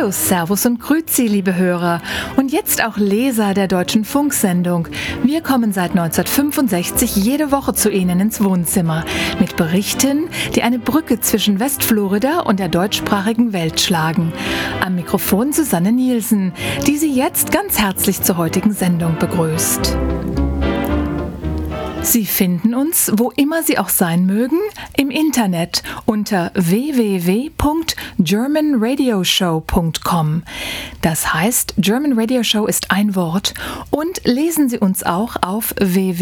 Hallo, Servus und Grüezi, liebe Hörer und jetzt auch Leser der Deutschen Funksendung. Wir kommen seit 1965 jede Woche zu Ihnen ins Wohnzimmer mit Berichten, die eine Brücke zwischen Westflorida und der deutschsprachigen Welt schlagen. Am Mikrofon Susanne Nielsen, die Sie jetzt ganz herzlich zur heutigen Sendung begrüßt. Sie finden uns, wo immer Sie auch sein mögen, im Internet unter www.germanradioshow.com. Das heißt, German Radio Show ist ein Wort und lesen Sie uns auch auf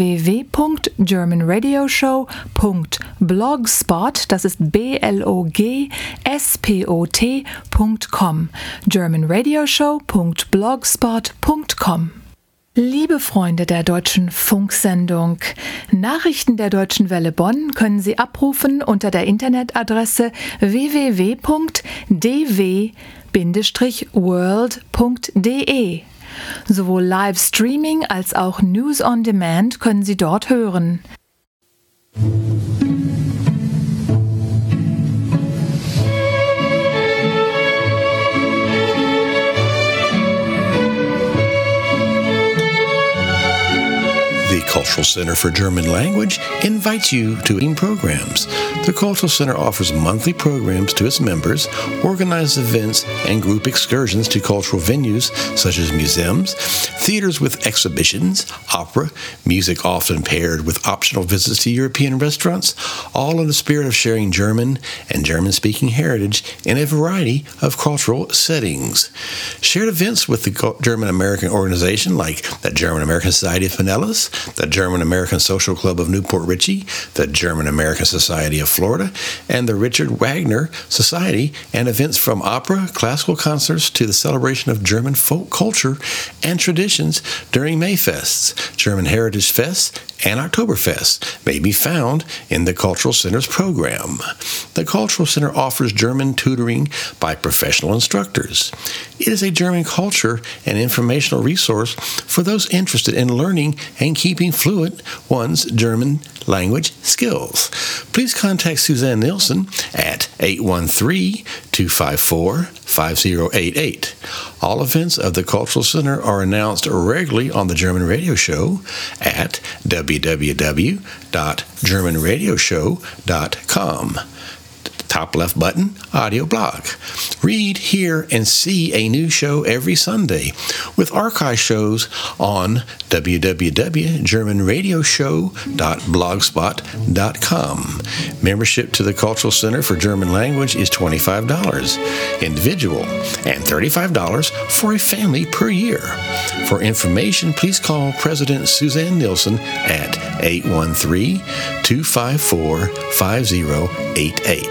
www.germanradioshow.blogspot, das ist blogspot.com, germanradioshow.blogspot.com. Liebe Freunde der Deutschen Funksendung, Nachrichten der Deutschen Welle Bonn können Sie abrufen unter der Internetadresse www.dw-world.de. Sowohl Livestreaming als auch News on Demand können Sie dort hören. The Cultural Center for German Language invites you to programs. The Cultural Center offers monthly programs to its members, organizes events and group excursions to cultural venues such as museums, theaters with exhibitions, opera, music often paired with optional visits to European restaurants, all in the spirit of sharing German and German-speaking heritage in a variety of cultural settings. Shared events with the German-American organization like the German-American Society of Pinellas, the German-American Social Club of Newport Richey, the German-American Society of Florida, and the Richard Wagner Society, and events from opera, classical concerts to the celebration of German folk culture and traditions during Mayfests, German Heritage Fests, and Oktoberfest may be found in the Cultural Center's program. The Cultural Center offers German tutoring by professional instructors. It is a German culture and informational resource for those interested in learning and keeping fluent one's German language skills. Please contact Suzanne Nielsen at 813-254-5088. All events of the Cultural Center are announced regularly on the German Radio Show at www.germanradioshow.com. Top left button, audio blog. Read, hear, and see a new show every Sunday with archive shows on www.germanradioshow.blogspot.com. Membership to the Cultural Center for German Language is $25 individual and $35 for a family per year. For information, please call President Suzanne Nielsen at 813-254-5088.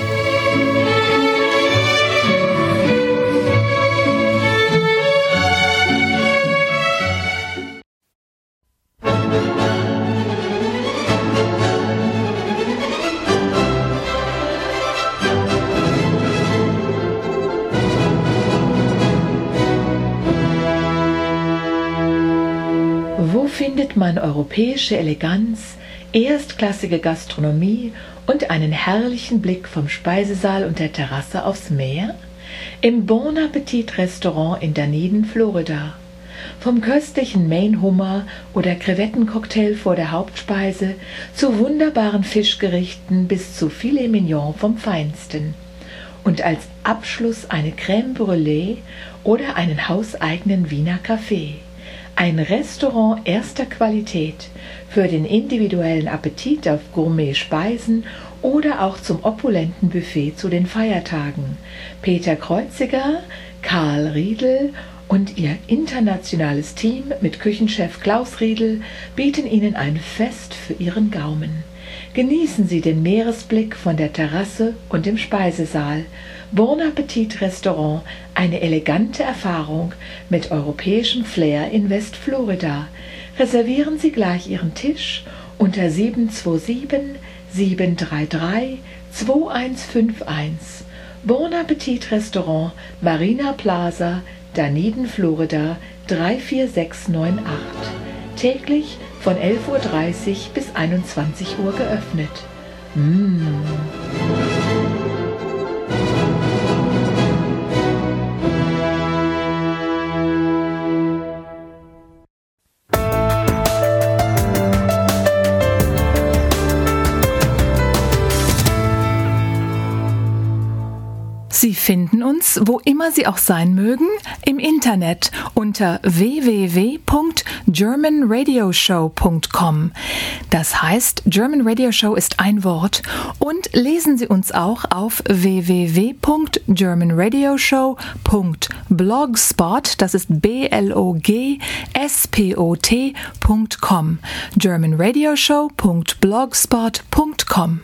Wo findet man europäische Eleganz, erstklassige Gastronomie und einen herrlichen Blick vom Speisesaal und der Terrasse aufs Meer? Im Bon Appetit Restaurant in Dunedin, Florida. Vom köstlichen Maine-Hummer oder Krevettencocktail vor der Hauptspeise zu wunderbaren Fischgerichten bis zu Filet Mignon vom Feinsten. Und als Abschluss eine Crème Brûlée oder einen hauseigenen Wiener Kaffee. Ein Restaurant erster Qualität für den individuellen Appetit auf Gourmet-Speisen oder auch zum opulenten Buffet zu den Feiertagen. Peter Kreuziger, Karl Riedel und ihr internationales Team mit Küchenchef Klaus Riedel bieten Ihnen ein Fest für Ihren Gaumen. Genießen Sie den Meeresblick von der Terrasse und dem Speisesaal. Bon Appetit Restaurant, eine elegante Erfahrung mit europäischem Flair in Westflorida. Reservieren Sie gleich Ihren Tisch unter 727-733-2151. Bon Appetit Restaurant, Marina Plaza, Dunedin, Florida 34698. Täglich von 11:30 Uhr bis 21 Uhr geöffnet. Sie finden uns, wo immer Sie auch sein mögen, im Internet unter www.germanradioshow.com. Das heißt, German Radio Show ist ein Wort, und lesen Sie uns auch auf www.germanradioshow.blogspot, das ist blogspot.com, germanradioshow.blogspot.com.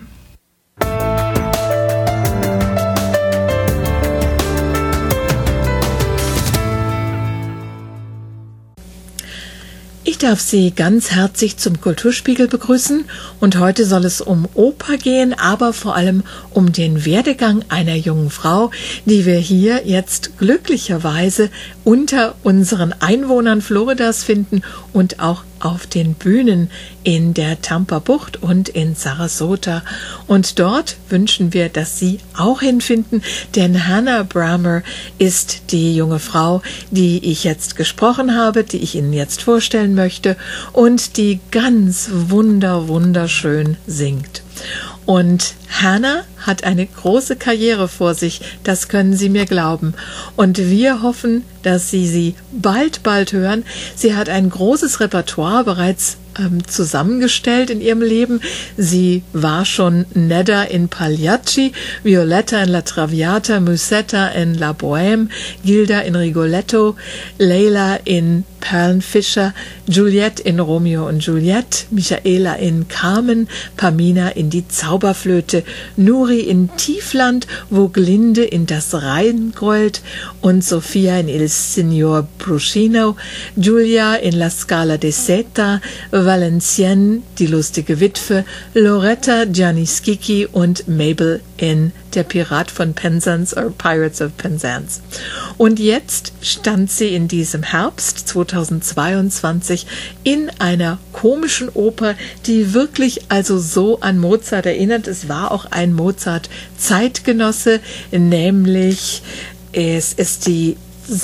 Ich darf Sie ganz herzlich zum Kulturspiegel begrüßen, und heute soll es um Oper gehen, aber vor allem um den Werdegang einer jungen Frau, die wir hier jetzt glücklicherweise unter unseren Einwohnern Floridas finden und auch auf den Bühnen in der Tampa-Bucht und in Sarasota. Und dort wünschen wir, dass Sie auch hinfinden, denn Hannah Brammer ist die junge Frau, die ich jetzt gesprochen habe, die ich Ihnen jetzt vorstellen möchte und die ganz wunderschön singt. Und Hannah hat eine große Karriere vor sich, das können Sie mir glauben. Und wir hoffen, dass Sie bald hören. Sie hat ein großes Repertoire bereits zusammengestellt in ihrem Leben. Sie war schon Nedda in Pagliacci, Violetta in La Traviata, Musetta in La Bohème, Gilda in Rigoletto, Leila in Perlenfischer, Juliette in Romeo und Juliette, Michaela in Carmen, Pamina in Die Zauberflöte, Nuri in Tiefland, Woglinde in Das Rheingold und Sophia in Il Signor Bruscino, Giulia in La Scala di Seta, Valenciennes, Die lustige Witwe, Loretta Gianni Schicchi und Mabel in Der Pirat von Penzance or Pirates of Penzance. Und jetzt stand sie in diesem Herbst 2022 in einer komischen Oper, die wirklich also so an Mozart erinnert. Es war auch ein Mozart-Zeitgenosse, nämlich es ist die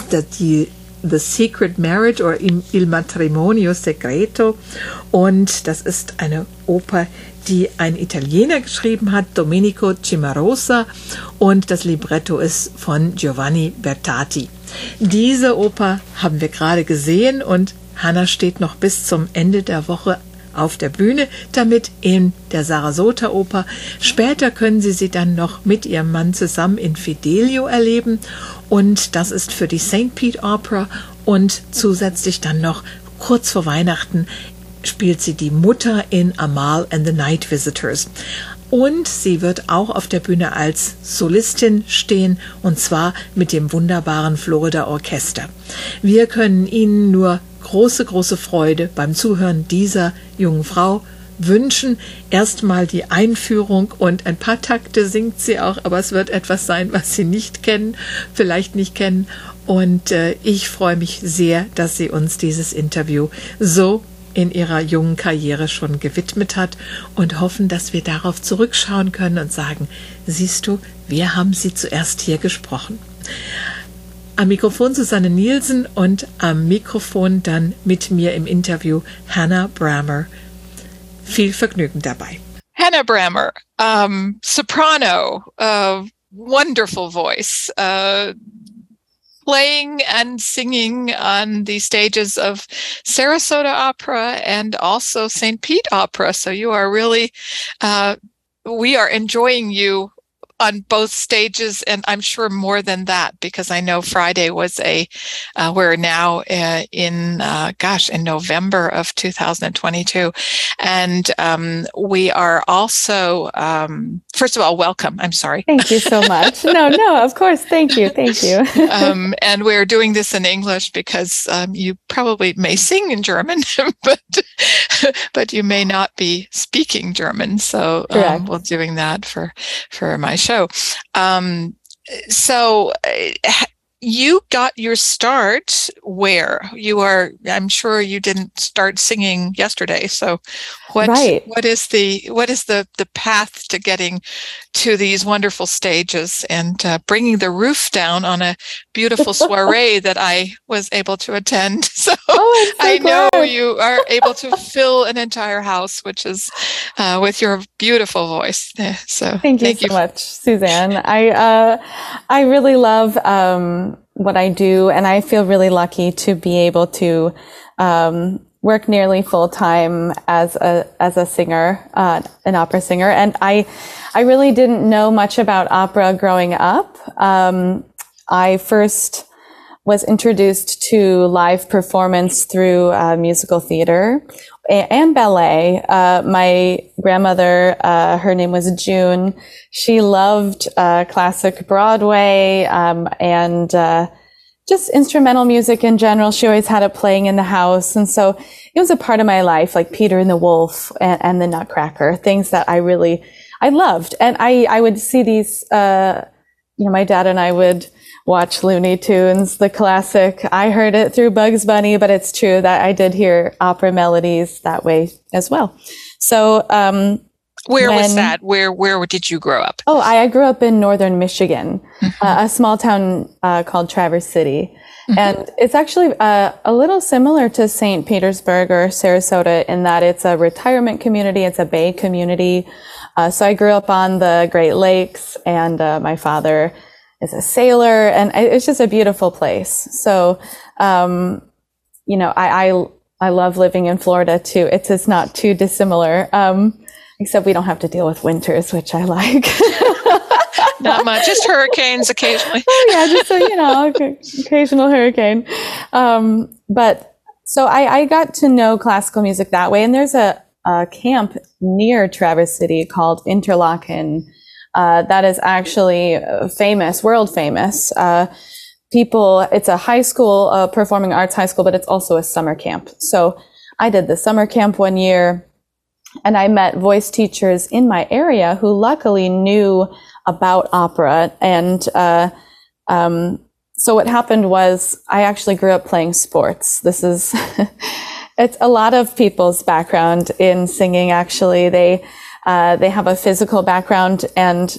The Secret Marriage oder Il Matrimonio Segreto, und das ist eine Oper, die ein Italiener geschrieben hat, Domenico Cimarosa, und das Libretto ist von Giovanni Bertati. Diese Oper haben wir gerade gesehen, und Hannah steht noch bis zum Ende der Woche auf der Bühne damit in der Sarasota Oper. Später können Sie sie dann noch mit ihrem Mann zusammen in Fidelio erleben, und das ist für die St. Pete Opera, und zusätzlich dann noch kurz vor Weihnachten spielt sie die Mutter in Amal and the Night Visitors. Und sie wird auch auf der Bühne als Solistin stehen, und zwar mit dem wunderbaren Florida Orchester. Wir können Ihnen nur große Freude beim Zuhören dieser jungen Frau wünschen. Erstmal die Einführung, und ein paar Takte singt sie auch, aber es wird etwas sein, was Sie vielleicht nicht kennen. Und ich freue mich sehr, dass sie uns dieses Interview so in ihrer jungen Karriere schon gewidmet hat, und hoffen, dass wir darauf zurückschauen können und sagen, siehst du, wir haben sie zuerst hier gesprochen. Am Mikrofon Susanne Nielsen und am Mikrofon dann mit mir im Interview Hannah Brammer. Viel Vergnügen dabei. Hannah Brammer, soprano, wonderful voice, playing and singing on the stages of Sarasota Opera and also St. Pete Opera. So you are really, we are enjoying you on both stages, and I'm sure more than that, because I know Friday was we're now in November of 2022. And we are also, first of all, welcome. I'm sorry. Thank you so much. No, of course. Thank you. And we're doing this in English because you probably may sing in German, but you may not be speaking German. So we're doing that for my show. So you got your start where you are. I'm sure you didn't start singing yesterday. So what is the path to getting to these wonderful stages and bringing the roof down on a beautiful soiree that I was able to attend? So Oh, I'm so I know glad. you are able to fill an entire house, which is with your beautiful voice. So Thank you so much, Suzanne. I really love what I do, and I feel really lucky to be able to work nearly full time as a singer, an opera singer. And I really didn't know much about opera growing up. I first was introduced to live performance through musical theater and ballet. My grandmother, her name was June. She loved classic Broadway and just instrumental music in general. She always had it playing in the house. And so it was a part of my life, like Peter and the Wolf and the Nutcracker, things that I loved. And I would see these, my dad and I would watch Looney Tunes, the classic. I heard it through Bugs Bunny, but it's true that I did hear opera melodies that way as well. So, where was that? Where did you grow up? Oh, I grew up in northern Michigan, a small town called Traverse City. And it's actually a little similar to St. Petersburg or Sarasota in that it's a retirement community. It's a bay community. So I grew up on the Great Lakes, and my father is a sailor, and it's just a beautiful place. So, I love living in Florida too. It's not too dissimilar, except we don't have to deal with winters, which I like. Not much, just hurricanes occasionally. Oh yeah, just occasional hurricane. But so I got to know classical music that way, and there's a camp near Traverse City called Interlaken. That is actually famous, world famous. It's a high school, performing arts high school, but it's also a summer camp. So I did the summer camp one year, and I met voice teachers in my area who luckily knew about opera. And so what happened was I actually grew up playing sports. This is, it's a lot of people's background in singing, actually. They have a physical background. And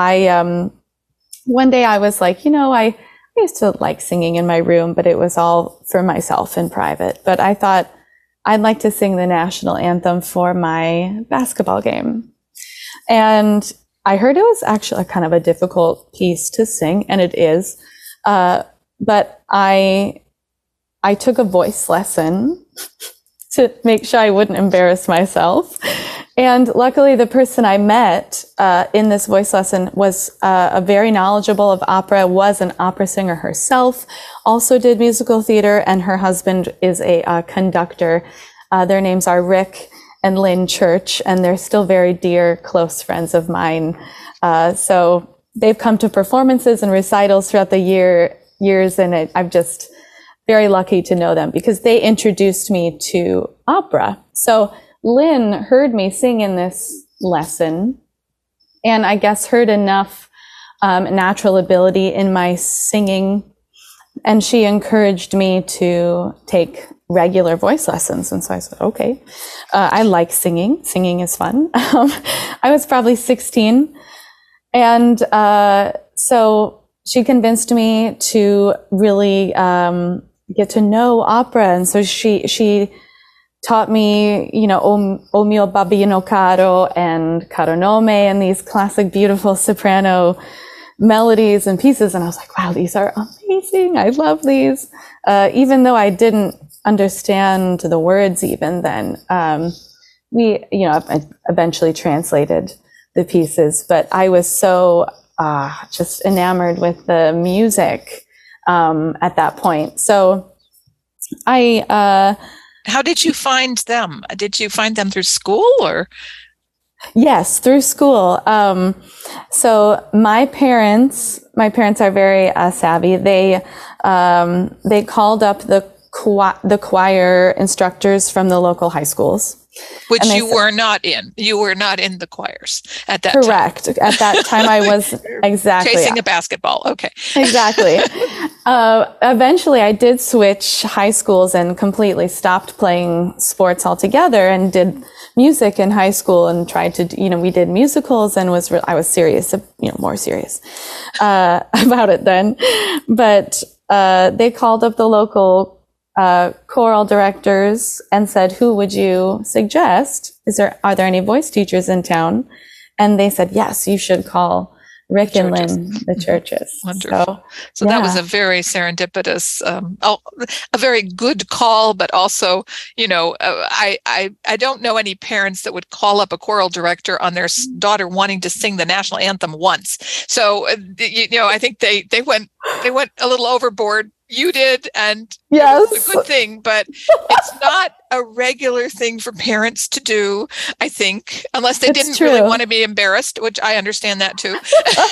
one day I was like, I used to like singing in my room, but it was all for myself in private. But I thought I'd like to sing the national anthem for my basketball game. And I heard it was actually kind of a difficult piece to sing, and it is. But I took a voice lesson to make sure I wouldn't embarrass myself. And luckily, the person I met in this voice lesson was a very knowledgeable of opera, was an opera singer herself, also did musical theater, and her husband is a conductor. Their names are Rick and Lynn Church, and they're still very dear, close friends of mine. So they've come to performances and recitals throughout the years, and I'm just very lucky to know them because they introduced me to opera. So Lynn heard me sing in this lesson, and I guess heard enough natural ability in my singing, and she encouraged me to take regular voice lessons. And so I said, okay, I like singing. Singing is fun. I was probably 16. And so she convinced me to really get to know opera. And so she taught me, O mio babbino caro and Caro nome, and these classic, beautiful soprano melodies and pieces. And I was like, wow, these are amazing. I love these. Even though I didn't understand the words even then, we, I eventually translated the pieces, but I was so just enamored with the music at that point. So how did you find them? Did you find them through school or? Yes, through school. So my parents are very savvy. They called up the choir instructors from the local high schools. Which you were not in. You were not in the choirs at that time. Correct. At that time, I was exactly chasing a basketball. Okay. Exactly. Eventually, I did switch high schools and completely stopped playing sports altogether and did music in high school and tried to, we did musicals and I was serious, more serious about it then. But they called up the local choral directors and said, who would you suggest? Are there any voice teachers in town? And they said, yes, you should call Rick and Lynn the Churches. Wonderful. So that was a very serendipitous, a very good call, but also, I don't know any parents that would call up a choral director on their daughter wanting to sing the national anthem once. So, I think they went a little overboard. You did, and yes, it was a good thing, but it's not a regular thing for parents to do, I think, unless they didn't really want to be embarrassed, which I understand that too.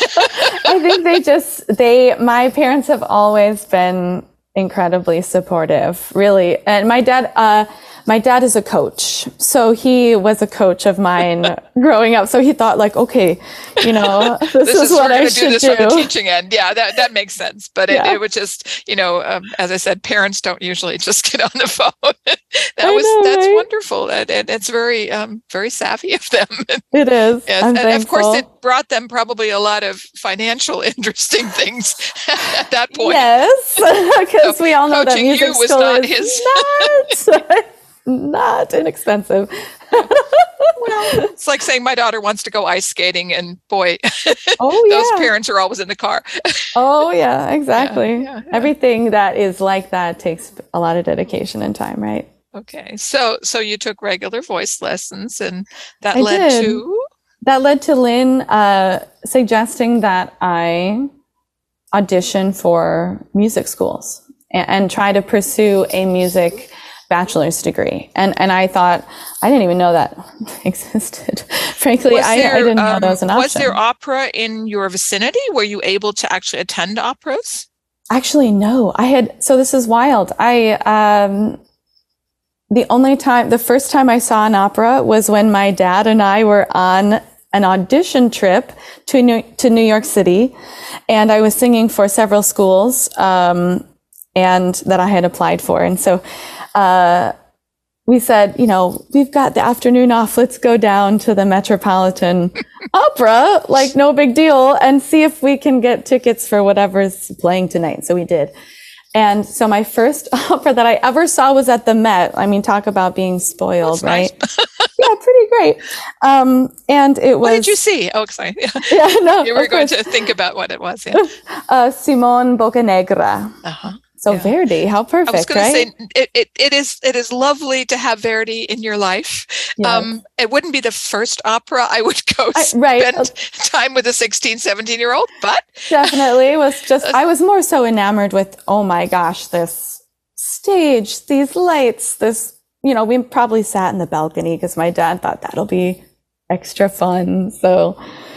I think my parents have always been incredibly supportive, really. And my dad is a coach. So he was a coach of mine growing up. So he thought like, okay, this is what I should do. This from the teaching end. Yeah, that makes sense. But it was just, as I said, parents don't usually just get on the phone. That's wonderful. And it's very, very savvy of them. It is. Yes. And of course it brought them probably a lot of financial interesting things at that point. Yes, because we all know that music school is not inexpensive. Well, it's like saying my daughter wants to go ice skating, and boy, those parents are always in the car. Oh yeah, exactly. Yeah. Everything that is like that takes a lot of dedication and time, right? Okay, so you took regular voice lessons, and that led to Lynn suggesting that I audition for music schools and try to pursue a music bachelor's degree. And I thought, I didn't even know that existed. Frankly, I didn't know that was an option. Was there opera in your vicinity? Were you able to actually attend operas? Actually, no. So this is wild. The first time I saw an opera was when my dad and I were on an audition trip to New York City. And I was singing for several schools, and that I had applied for. And so, we said, we've got the afternoon off. Let's go down to the Metropolitan Opera, like no big deal, and see if we can get tickets for whatever's playing tonight. So we did. And so my first opera that I ever saw was at the Met. I mean, talk about being spoiled, right? Nice. Yeah, pretty great. And it was. What did you see? Oh, sorry. Yeah, no. You were going to think about what it was. Yeah. Simon Boccanegra. Uh-huh. So Verdi, how perfect, I was going right? to say, it is lovely to have Verdi in your life. Yes. It wouldn't be the first opera I would go spend time with a 16, 17-year-old, but definitely was just, I was more so enamored with, oh my gosh, this stage, these lights, this, we probably sat in the balcony because my dad thought that'll be extra fun. So,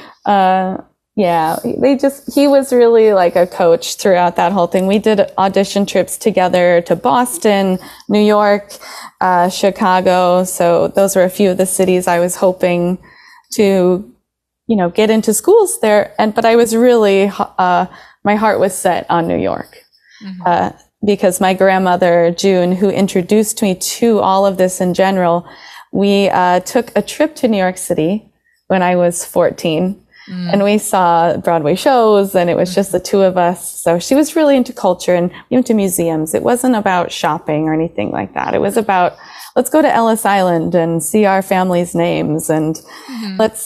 he was really like a coach throughout that whole thing. We did audition trips together to Boston, New York, Chicago. So those were a few of the cities I was hoping to, get into schools there. But I was really, my heart was set on New York, because my grandmother, June, who introduced me to all of this in general, we took a trip to New York City when I was 14. And we saw Broadway shows, and it was just the two of us. So she was really into culture, and we went to museums. It wasn't about shopping or anything like that. It was about, let's go to Ellis Island and see our family's names, and let's,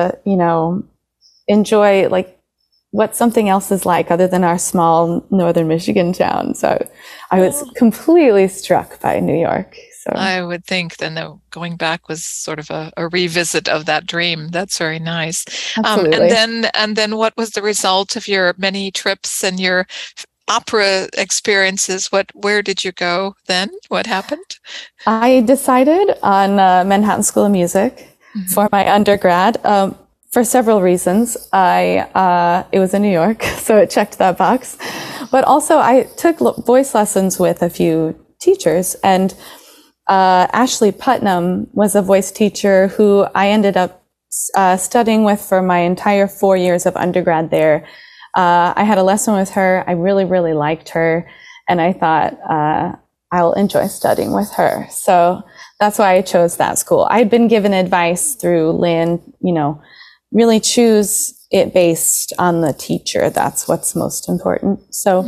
enjoy like what something else is like other than our small northern Michigan town. So I was completely struck by New York. So I would think then that going back was sort of a revisit of that dream. That's very nice. Absolutely. And then what was the result of your many trips and your opera experiences? Where did you go then? What happened? I decided on Manhattan School of Music for my undergrad. For several reasons. It was in New York, so it checked that box. But also I took voice lessons with a few teachers, and Ashley Putnam was a voice teacher who I ended up studying with for my entire 4 years of undergrad there. I had a lesson with her. I really, really liked her, and I thought I'll enjoy studying with her. So that's why I chose that school. I had been given advice through Lynn, really choose it based on the teacher. That's what's most important. So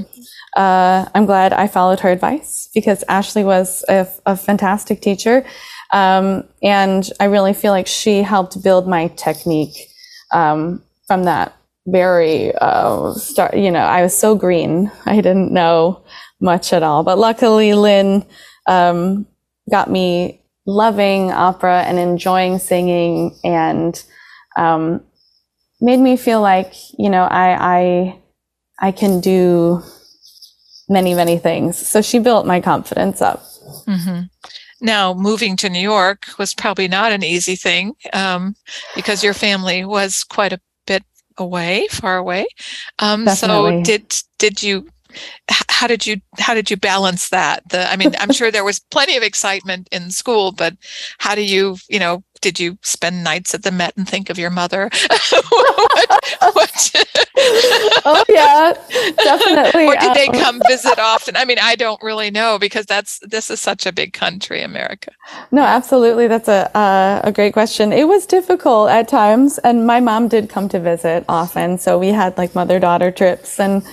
I'm glad I followed her advice because Ashley was a fantastic teacher. And I really feel like she helped build my technique from that very start. I was so green. I didn't know much at all. But luckily, Lynn got me loving opera and enjoying singing, and made me feel like, I can do many, many things. So she built my confidence up. Mm-hmm. Now, moving to New York was probably not an easy thing because your family was quite a bit far away. So did you? How did you balance that? I'm sure there was plenty of excitement in school, but how do you, did you spend nights at the Met and think of your mother? what? Oh yeah, definitely. Or did they come visit often? I don't really know because this is such a big country, America. No, absolutely. That's a great question. It was difficult at times, and my mom did come to visit often. So we had like mother-daughter trips, and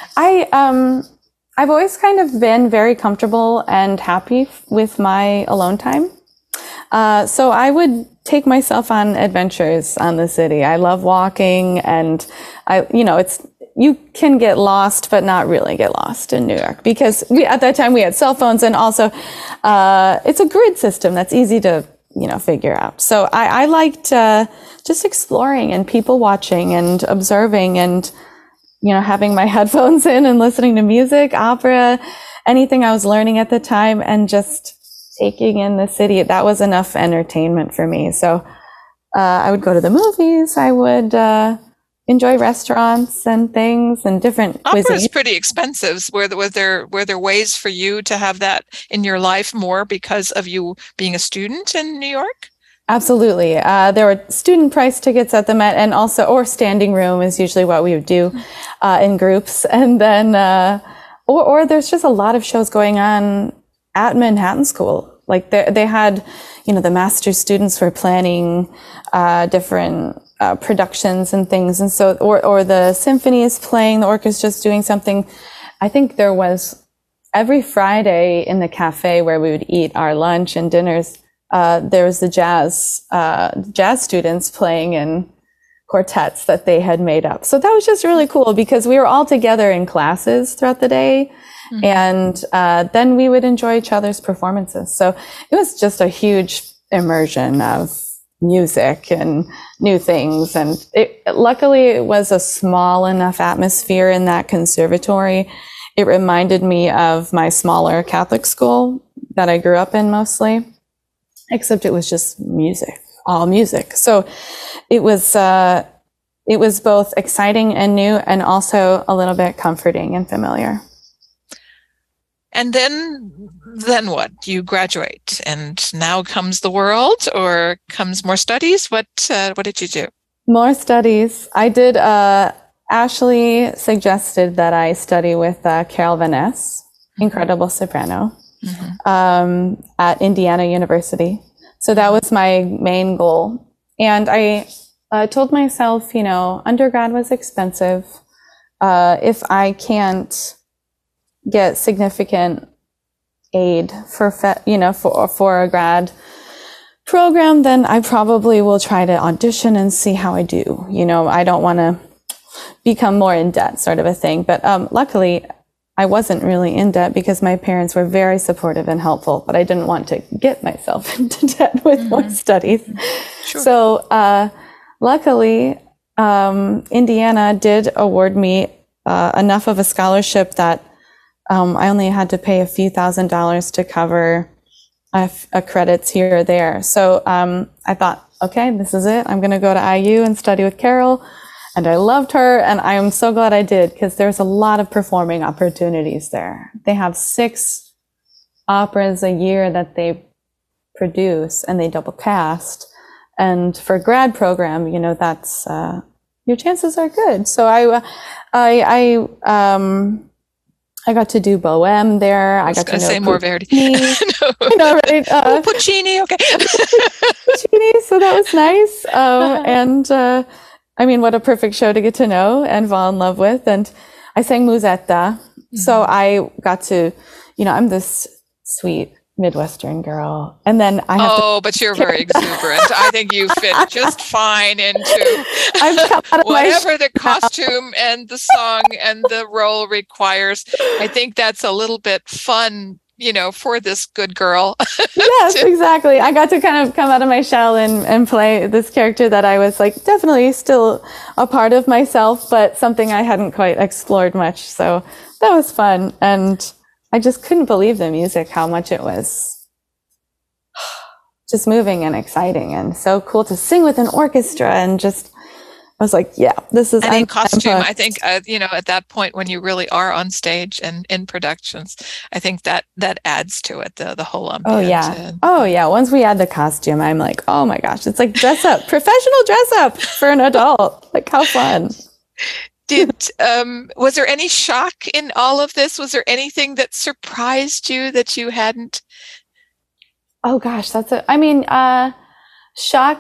I've always kind of been very comfortable and happy with my alone time. So I would take myself on adventures on the city. I love walking, and you can get lost, but not really get lost in New York because at that time we had cell phones, and also it's a grid system that's easy to figure out. So I liked just exploring and people watching and observing and having my headphones in and listening to music, opera, anything I was learning at the time, and just taking in the city. That was enough entertainment for me. So I would go to the movies. I would enjoy restaurants and things and different cuisines. Opera is pretty expensive. Were there ways for you to have that in your life more because of you being a student in New York? Absolutely. There were student price tickets at the Met, and also, or standing room is usually what we would do in groups. And then, or there's just a lot of shows going on at Manhattan School. Like they had, the master's students were planning different productions and things. And so, or the symphony is playing, the orchestra's doing something. I think there was every Friday in the cafe where we would eat our lunch and dinners, there was the jazz students playing in quartets that they had made up. So that was just really cool because we were all together in classes throughout the day. Mm-hmm. And then we would enjoy each other's performances. So it was just a huge immersion of music and new things. And luckily it was a small enough atmosphere in that conservatory. It reminded me of my smaller Catholic school that I grew up in mostly, except it was just music, all music. So it was both exciting and new, and also a little bit comforting and familiar. And then what? You graduate, and now comes the world, or comes more studies? What did you do? More studies. I did. Ashley suggested that I study with Carol Van Ness, incredible soprano, at Indiana University. So that was my main goal. And I told myself, undergrad was expensive. If I can't get significant aid for a grad program, then I probably will try to audition and see how I do. I don't want to become more in debt, sort of a thing. But luckily, I wasn't really in debt because my parents were very supportive and helpful, but I didn't want to get myself into debt with more studies. Sure. So luckily, Indiana did award me enough of a scholarship that I only had to pay a few $1,000s to cover credits here or there. So I thought, okay, this is it. I'm going to go to IU and study with Carol. And I loved her, and I am so glad I did, because there's a lot of performing opportunities there. They have 6 operas a year that they produce, and they double cast. And for a grad program, that's your chances are good. So I got to do Bohème there. I got to know say more Verdi. No. Right? Puccini, okay. Puccini, so that was nice. And what a perfect show to get to know and fall in love with. And I sang Musetta So I got to, I'm this sweet Midwestern girl. And then I have but you're very exuberant. I think you fit just fine into whatever the costume and the song and the role requires. I think that's a little bit fun, for this good girl. Yes, exactly. I got to kind of come out of my shell and play this character that I was like definitely still a part of myself, but something I hadn't quite explored much. So that was fun. And I just couldn't believe the music, how much it was just moving and exciting and so cool to sing with an orchestra. And just, I was like, yeah, this is. And in costume, I think, at that point when you really are on stage and in productions, I think that adds to it, the whole ambiance. Oh yeah. Once we add the costume, I'm like, oh my gosh, it's like dress up, professional dress up for an adult. Like, how fun. Was there any shock in all of this? Was there anything that surprised you that you hadn't? Oh gosh, shock.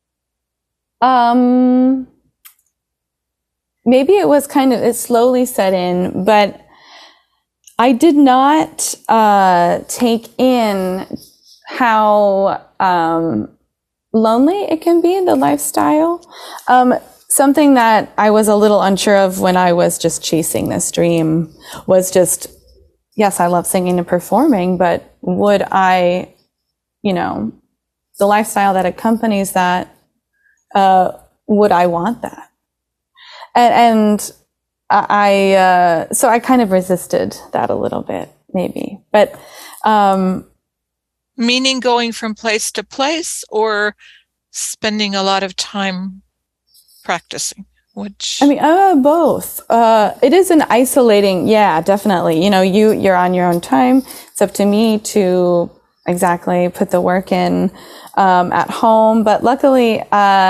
Maybe it was it slowly set in, but I did not take in how lonely it can be in the lifestyle. Something that I was a little unsure of when I was just chasing this dream was just, yes, I love singing and performing, but would I, the lifestyle that accompanies that, would I want that? And so I kind of resisted that a little bit, maybe. But meaning going from place to place or spending a lot of time practicing? Which both. It is an isolating, yeah, definitely. You're on your own time. It's up to me to exactly put the work in at home. But luckily,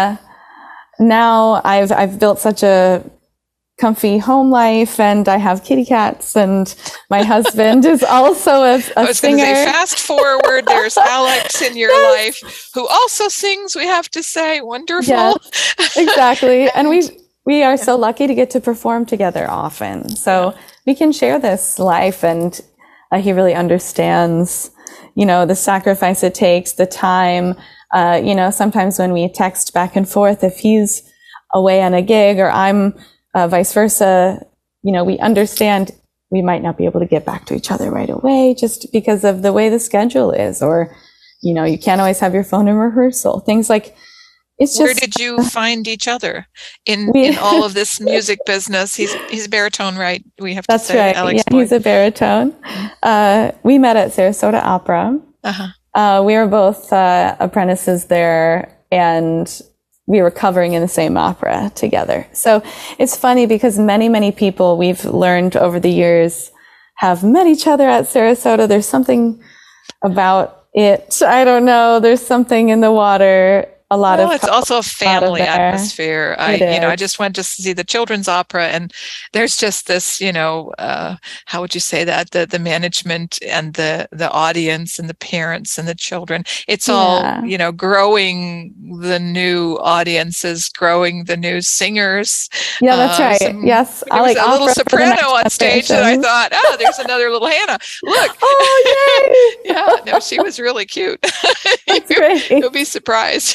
now I've built such a comfy home life, and I have kitty cats, and my husband is also a singer. I was going to say, fast forward, there's Alex in your life who also sings, we have to say. Wonderful. Yes, exactly. And we are so lucky to get to perform together often. So we can share this life, and he really understands, the sacrifice it takes, the time. Sometimes when we text back and forth, if he's away on a gig or I'm vice versa, we understand we might not be able to get back to each other right away just because of the way the schedule is, or, you can't always have your phone in rehearsal. Things like, it's just. Where did you find each other in all of this music business? He's baritone, right? We have to That's say, right. Alex. Yeah, he's a baritone. We met at Sarasota Opera. We were both apprentices there, and we were covering in the same opera together. So it's funny because many, many people we've learned over the years have met each other at Sarasota. There's something about it. I don't know. There's something in the water. It's also a family atmosphere. I just went to see the children's opera, and there's just this, how would you say that? The management and the audience and the parents and the children. It's all, growing the new audiences, growing the new singers. Yeah, that's right. Yes. There was a little soprano on stage that I thought, there's another little Hannah. Look. Oh, yay. Yeah, no, she was really cute. That's great. You'll be surprised.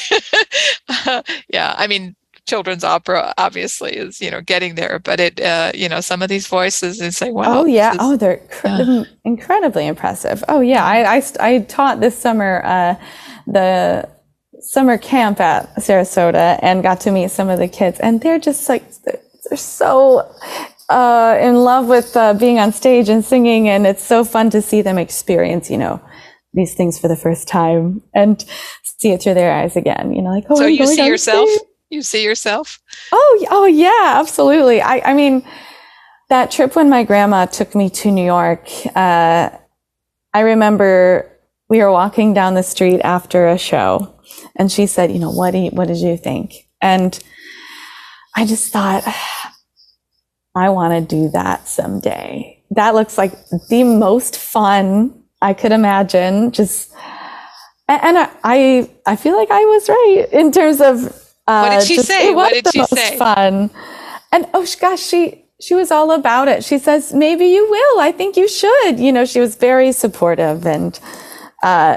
Children's opera obviously is, getting there, but it, some of these voices and say, wow. Oh yeah. They're incredibly impressive. Oh yeah. I taught this summer, the summer camp at Sarasota, and got to meet some of the kids, and they're just like, they're so, in love with being on stage and singing. And it's so fun to see them experience, these things for the first time and see it through their eyes again, like, oh, so you see yourself? You see yourself? Oh yeah, absolutely. I mean, that trip when my grandma took me to New York, I remember we were walking down the street after a show, and she said, what did you think? And I just thought, I want to do that someday. That looks like the most fun I could imagine. And I feel like I was right in terms of what did she say? What did she say? Fun. And oh gosh, she she was all about it. She says, maybe you will. I think you should. You know, she was very supportive. And I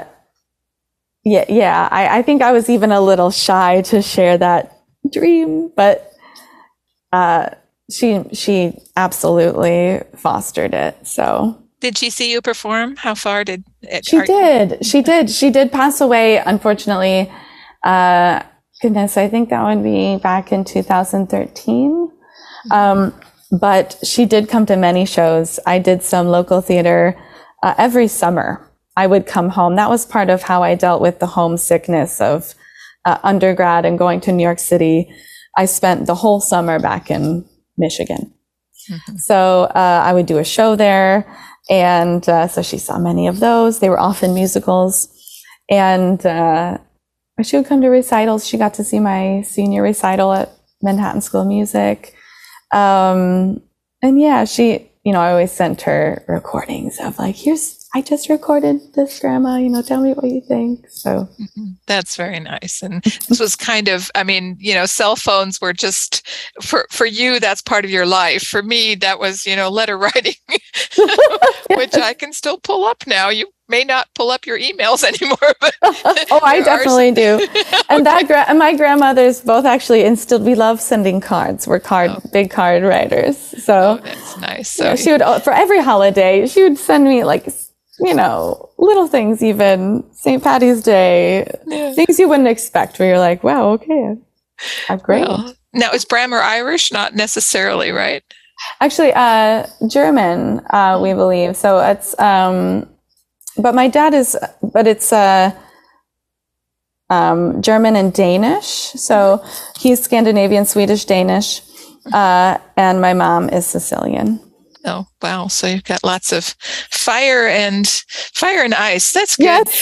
think I was even a little shy to share that dream, but she absolutely fostered it. So did she see you perform? How far did it? She did pass away, unfortunately. Goodness, I think that would be back in 2013. But she did come to many shows. I did some local theater every summer. I would come home. That was part of how I dealt with the homesickness of undergrad and going to New York City. I spent the whole summer back in Michigan. Mm-hmm. So I would do a show there. And so she saw many of those. They were often musicals. And she would come to recitals. She got to see my senior recital at Manhattan School of Music. And yeah, she, you know, I always sent her recordings of like, I just recorded this, Grandma, you know, tell me what you think. So that's very nice. And this was kind of, I mean, you know, cell phones were just for you, that's part of your life. For me, that was, you know, letter writing, which I can still pull up now. You may not pull up your emails anymore, but I definitely do. And and my grandmothers both actually instilled, we love sending cards. We're big card writers. So that's nice. So she would, for every holiday, she would send me like, you know, little things, even St. Patty's Day, things you wouldn't expect, where you're like, wow, okay, great. Well, now, is Brammer Irish? Not necessarily, right? Actually, German, we believe. So it's, but my dad is, but it's German and Danish. So he's Scandinavian, Swedish, Danish, and my mom is Sicilian. Oh, wow. So you've got lots of fire and ice. That's good. Yes.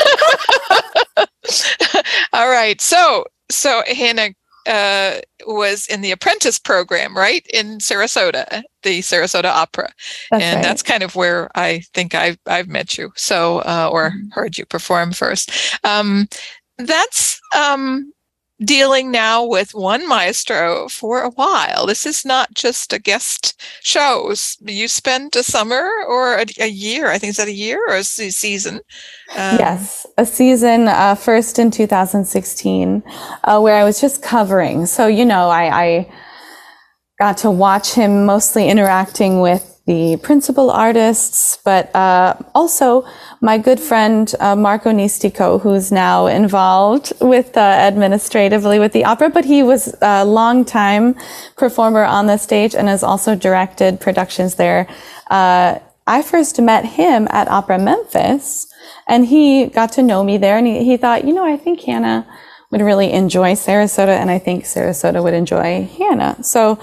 All right. So Hannah was in the apprentice program, right? In Sarasota, the Sarasota Opera. That's kind of where I think I've met you. So, or heard you perform first. That's, dealing now with one maestro for a while. This is not just a guest shows. You spent a summer or a year. I think is that a year or a season? Yes, a season. First in 2016, where I was just covering. So you know, I got to watch him mostly interacting with the principal artists, but also my good friend Marco Nistico, who's now involved with administratively with the opera, but he was a longtime performer on the stage and has also directed productions there. I first met him at Opera Memphis, and he got to know me there, and he thought, you know, I think Hannah would really enjoy Sarasota, and I think Sarasota would enjoy Hannah. So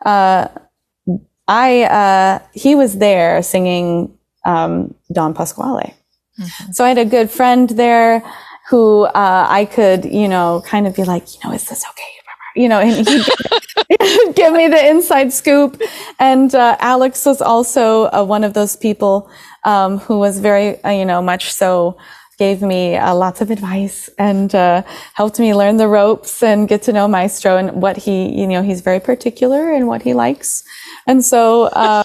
he was there singing Don Pasquale. Mm-hmm. So I had a good friend there who I could, you know, kind of be like, you know, is this okay? You know, and he'd give me the inside scoop. And Alex was also one of those people who was very, you know, much so gave me lots of advice and helped me learn the ropes and get to know Maestro and what he, you know, he's very particular in what he likes. And so,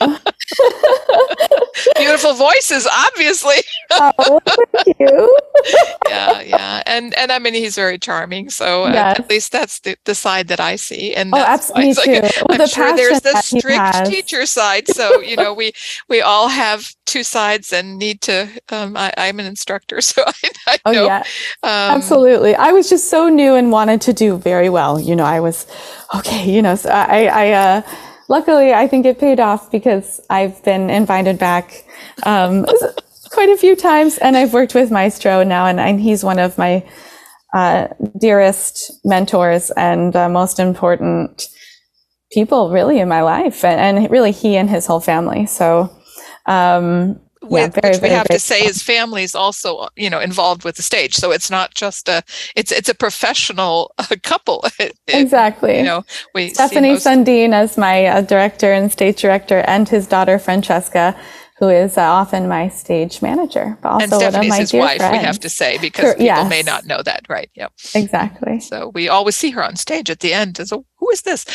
beautiful voices, obviously. Oh, thank you. Yeah. And I mean, he's very charming. So yes. At least that's the side that I see. And absolutely, me too. I'm sure there's the strict teacher side. So, you know, we all have two sides and need to, I'm an instructor, so I know. Oh, yeah. Absolutely. I was just so new and wanted to do very well. You know, I was, okay, you know, so I luckily, I think it paid off because I've been invited back quite a few times, and I've worked with Maestro now, and he's one of my dearest mentors and most important people really in my life, and really he and his whole family. So, which we have to say his family is also, you know, involved with the stage. So it's not just it's a professional couple. Exactly. You know, Stephanie Sundin as my director and stage director, and his daughter Francesca, who is often my stage manager, but also and Stephanie's one of my his dear wife, friends. we have to say, because people may not know that, right? Yep. Exactly. So we always see her on stage at the end. So who is this?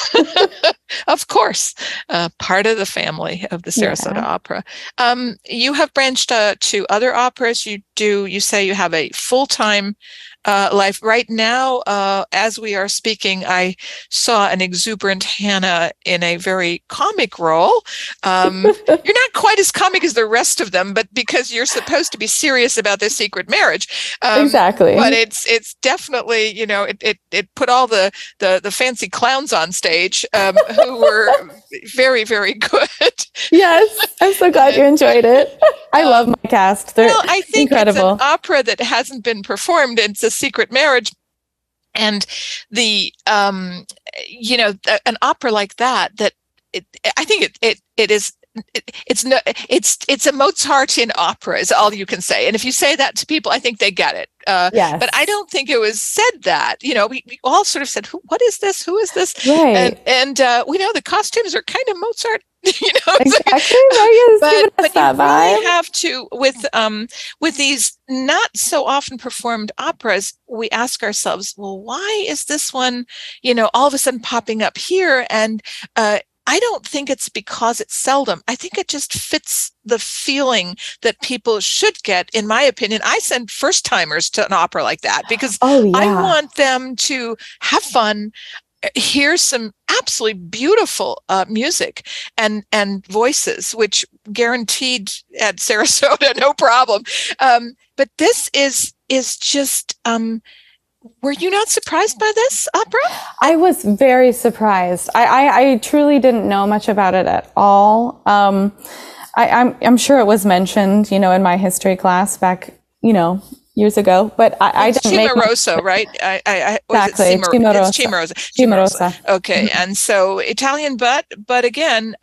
Of course, part of the family of the Sarasota Opera. You have branched to other operas. You say you have a full-time life right now. As we are speaking, I saw an exuberant Hannah in a very comic role. You're not quite as comic as the rest of them, but because you're supposed to be serious about this secret marriage. Exactly. But it's definitely, it put all the fancy clowns on stage who were very, very good. Yes, I'm so glad you enjoyed it. I love my cast. They're I think incredible. It's an opera that hasn't been performed. It's a secret marriage. And the, an opera like that, I think it is, it's a Mozartian opera is all you can say. And if you say that to people, I think they get it. Yes. But I don't think it was said that, we all sort of said, what is this? Who is this? Right. And we know the costumes are kind of Mozart, Exactly. But you really have to, with these not so often performed operas, we ask ourselves, well, why is this one, all of a sudden popping up here? And, I don't think it's because it's seldom. I think it just fits the feeling that people should get. In my opinion, I send first timers to an opera like that because I want them to have fun, hear some absolutely beautiful music and voices, which guaranteed at Sarasota, no problem. But this is just. Were you not surprised by this opera? I was very surprised. I truly didn't know much about it at all. I'm sure it was mentioned, in my history class back, years ago, but I didn't make Cimarosa, right? Exactly. It's Cimarosa. Cimarosa. Okay, and so Italian, but again,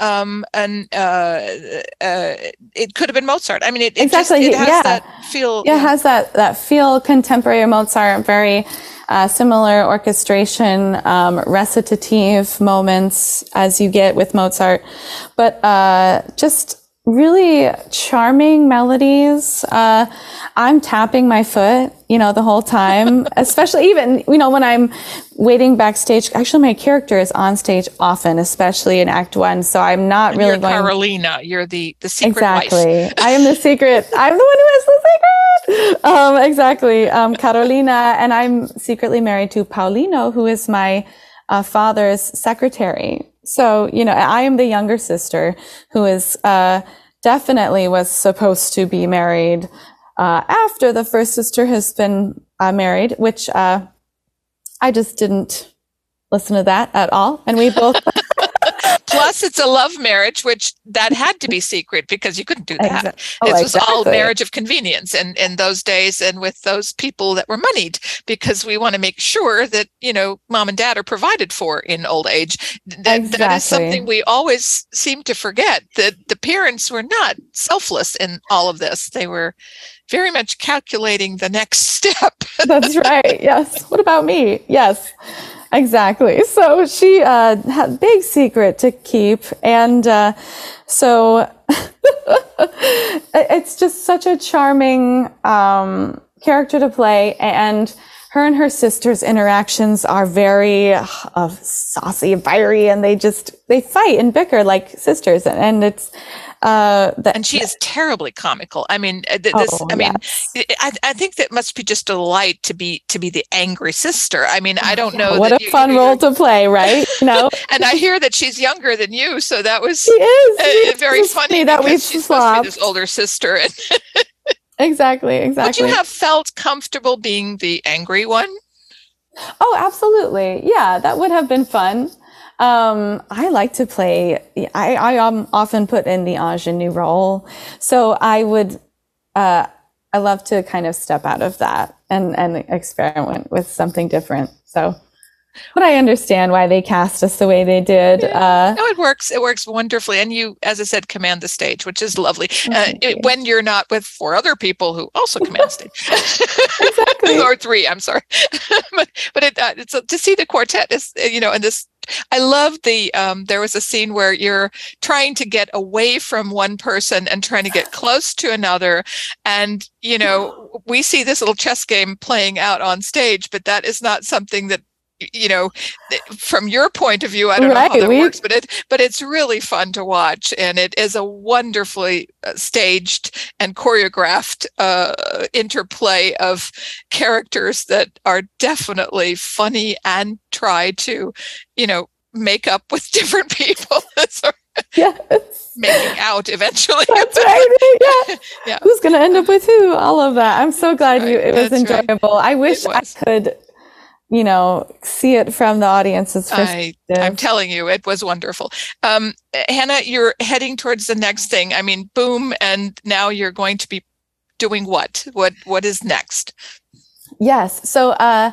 it could have been Mozart. I mean, it has that feel. Yeah, it has that feel, contemporary Mozart, very similar orchestration, recitative moments as you get with Mozart, but just really charming melodies. I'm tapping my foot, the whole time, especially even, when I'm waiting backstage. Actually, my character is on stage often, especially in Act 1. So I'm not really you're going. Carolina, you're the secret wife. Exactly. I am the secret. I'm the one who is the secret. Exactly. Carolina, and I'm secretly married to Paulino, who is my father's secretary. So, I am the younger sister who is definitely was supposed to be married after the first sister has been married, which I just didn't listen to that at all. And we both... Plus, it's a love marriage, which that had to be secret because you couldn't do that. This was all marriage of convenience in those days and with those people that were moneyed, because we want to make sure that, mom and dad are provided for in old age. That is something we always seem to forget, that the parents were not selfless in all of this. They were very much calculating the next step. That's right. Yes. What about me? Yes. Exactly. So she had a big secret to keep. And so it's just such a charming character to play. And her sister's interactions are very saucy and fiery, and they fight and bicker like sisters. And it's and she is terribly comical. I mean, I think that must be just a delight to be the angry sister. I mean, I don't know. What a fun role to play, right? And I hear that she's younger than you, so that was very funny that we she's supposed to be this older sister. Exactly. Would you have felt comfortable being the angry one? Oh, absolutely. Yeah, that would have been fun. I like to play. I often put in the ingenue role, so I would. I love to kind of step out of that and experiment with something different. So, but I understand why they cast us the way they did. No, it works. It works wonderfully, and you, as I said, command the stage, which is lovely. When you're not with 4 other people who also command stage, exactly, or 3. I'm sorry, but it's to see the quartet is in this I love the, there was a scene where you're trying to get away from one person and trying to get close to another. And, we see this little chess game playing out on stage, but that is not something that, from your point of view, I don't know how that works, but it's really fun to watch. And it is a wonderfully staged and choreographed interplay of characters that are definitely funny and try to, make up with different people. Yes. Making out eventually. That's right. Yeah. Yeah. Who's going to end up with who? All of that. I'm so glad it was enjoyable. Right. I wish I could, see it from the audience's perspective. I'm telling you, it was wonderful. Hannah, you're heading towards the next thing. I mean, boom. And now you're going to be doing what? What is next? Yes. So,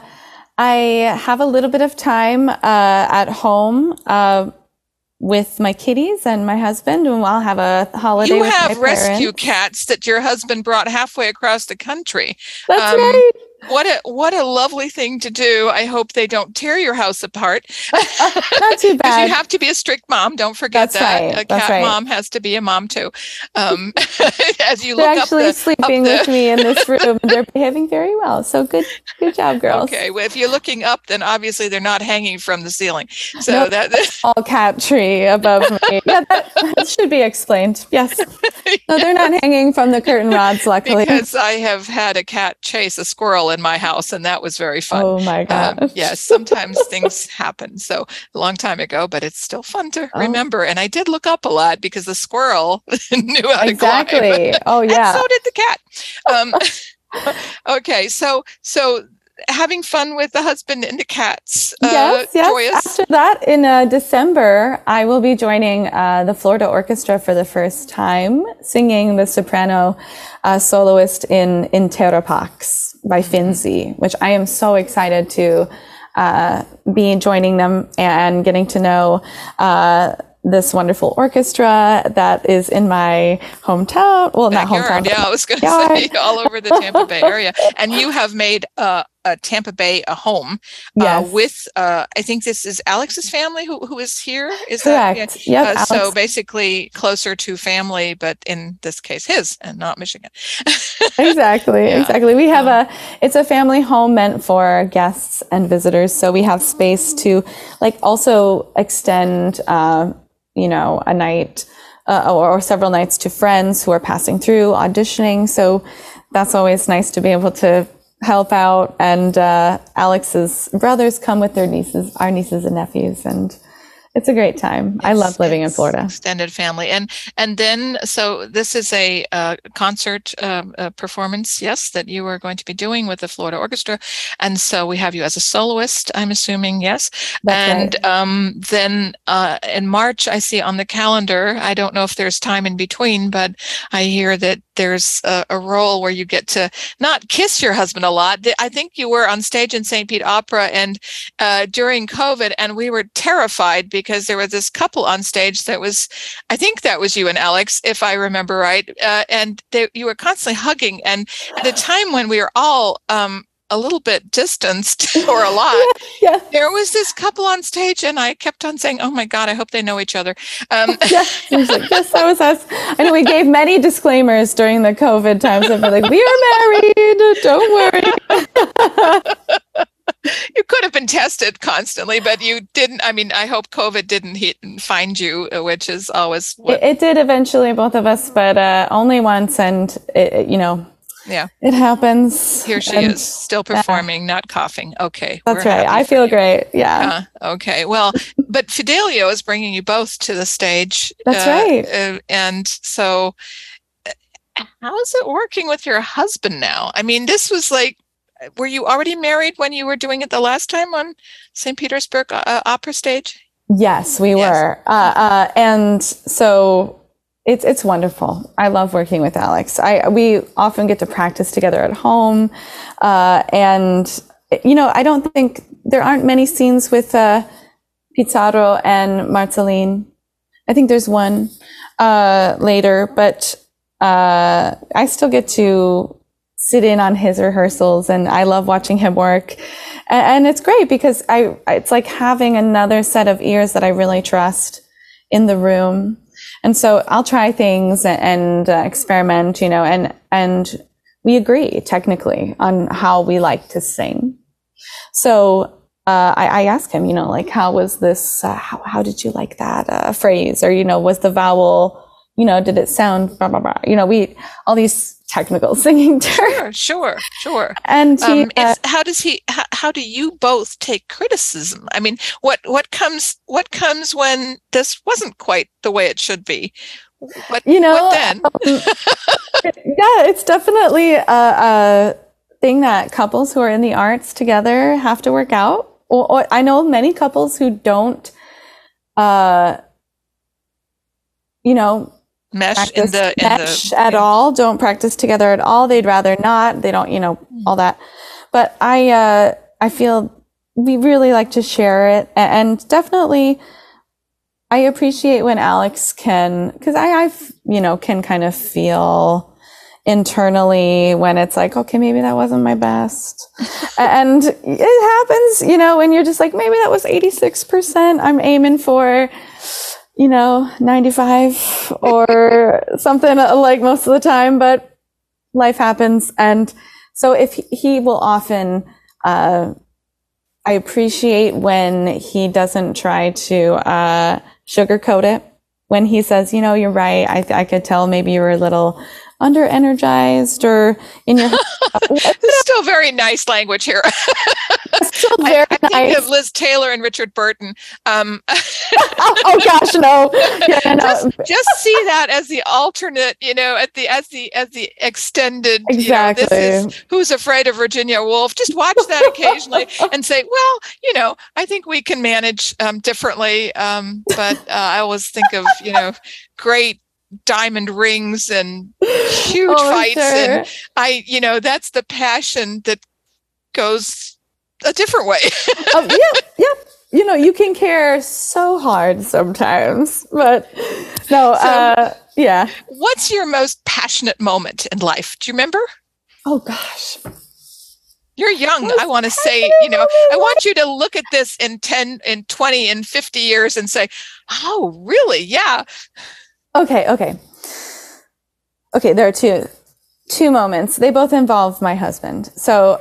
I have a little bit of time, at home, with my kitties and my husband, and I'll have a holiday with my parents. You have rescue cats that your husband brought halfway across the country. That's right. What a lovely thing to do. I hope they don't tear your house apart. Not too bad. You have to be a strict mom. Don't forget That's that. Right. A cat mom has to be a mom too. As you they're look actually up sleeping with me in this room. They're behaving very well. So good job, girls. Okay. Well, if you're looking up, then obviously they're not hanging from the ceiling. So that's all cat tree above me. Yeah, that should be explained. Yes. No, they're not hanging from the curtain rods, luckily. Because I have had a cat chase a squirrel in my house, and that was very fun. Oh my gosh. Yes, sometimes things happen. So a long time ago, but it's still fun to remember. And I did look up a lot because the squirrel knew how to climb. Exactly. Oh yeah. And so did the cat. Okay, so having fun with the husband and the cats. Yes. Joyous. After that, in December, I will be joining the Florida Orchestra for the first time, singing the soprano soloist in Terra Pax by Finzi, which I am so excited to be joining them and getting to know this wonderful orchestra that is in my hometown. Well, not hometown. Yeah, I was going to say all over the Tampa Bay area. And you have made Tampa Bay a home with, I think this is Alex's family who is here. Is correct? That, yep. So basically closer to family, but in this case, his and not Michigan. Exactly. We have it's a family home meant for guests and visitors. So we have space to also extend, a night or several nights to friends who are passing through auditioning. So that's always nice to be able to help out. And Alex's brothers come with our nieces and nephews, and it's a great time. Yes, I love living in Florida. Extended family. And then, so this is a concert performance, yes, that you are going to be doing with the Florida Orchestra. And so we have you as a soloist, I'm assuming, yes. That's right. Then in March, I see on the calendar, I don't know if there's time in between, but I hear that there's a role where you get to not kiss your husband a lot. I think you were on stage in St. Pete Opera and during COVID, and we were terrified because there was this couple on stage I think that was you and Alex, if I remember right. And you were constantly hugging. And at a time when we were all a little bit distanced or a lot, there was this couple on stage, and I kept on saying, oh my God, I hope they know each other. Yes, that was us. I know we gave many disclaimers during the COVID times of we are married, don't worry. You could have been tested constantly, but you didn't. I mean, I hope COVID didn't find you, which is always it did eventually, both of us, but only once, and it happens. Here she is, still performing, not coughing. Okay, that's right. I feel great. Yeah. Okay. Well, but Fidelio is bringing you both to the stage. That's right. And so, how's it working with your husband now? I mean, this was were you already married when you were doing it the last time on St. Petersburg Opera Stage? Yes, we were. And so it's wonderful. I love working with Alex. We often get to practice together at home. And, I don't think there aren't many scenes with Pizarro and Marceline. I think there's one later, but I still get to sit in on his rehearsals, and I love watching him work. And it's great because it's like having another set of ears that I really trust in the room. And so I'll try things and experiment, you know, and we agree technically on how we like to sing. So I ask him, you know, like, how was this, how did you like that phrase? Or, you know, was the vowel, you know, did it sound blah, blah, blah? You know, all these technical singing terms. Sure. And how do you both take criticism? I mean, what comes when this wasn't quite the way it should be? What then? Yeah, it's definitely a thing that couples who are in the arts together have to work out. Or I know many couples who don't, you know, mesh at all, don't practice together at all. They'd rather not. They don't, you know, all that. But I feel we really like to share it, and definitely I appreciate when Alex can, because I you know, can kind of feel internally when it's like, okay, maybe that wasn't my best. And it happens, you know, when you're just like, maybe that was 86%. I'm aiming for, you know, 95 or something like most of the time, but life happens. And so if he will often, I appreciate when he doesn't try to sugarcoat it. When he says, you know, you're right. I could tell maybe you were a little under energized or in your It's still very nice language here. Still very I think nice. of Liz Taylor and Richard Burton. Oh gosh, no. Yeah, no. Just see that as the alternate, you know, as the extended, Exactly. You know, this is Who's Afraid of Virginia Woolf. Just watch that occasionally and say, well, you know, I think we can manage differently. But I always think of, you know, great diamond rings and huge fights. Sure. And you know, that's the passion that goes a different way. Yeah. You know, you can care so hard sometimes, but no, yeah. What's your most passionate moment in life? Do you remember? Oh gosh. You're young. I want to say, you know, I want you to look at this in 10, in 20, in 50 years and say, oh, really? Yeah. Okay. There are two moments. They both involve my husband. So,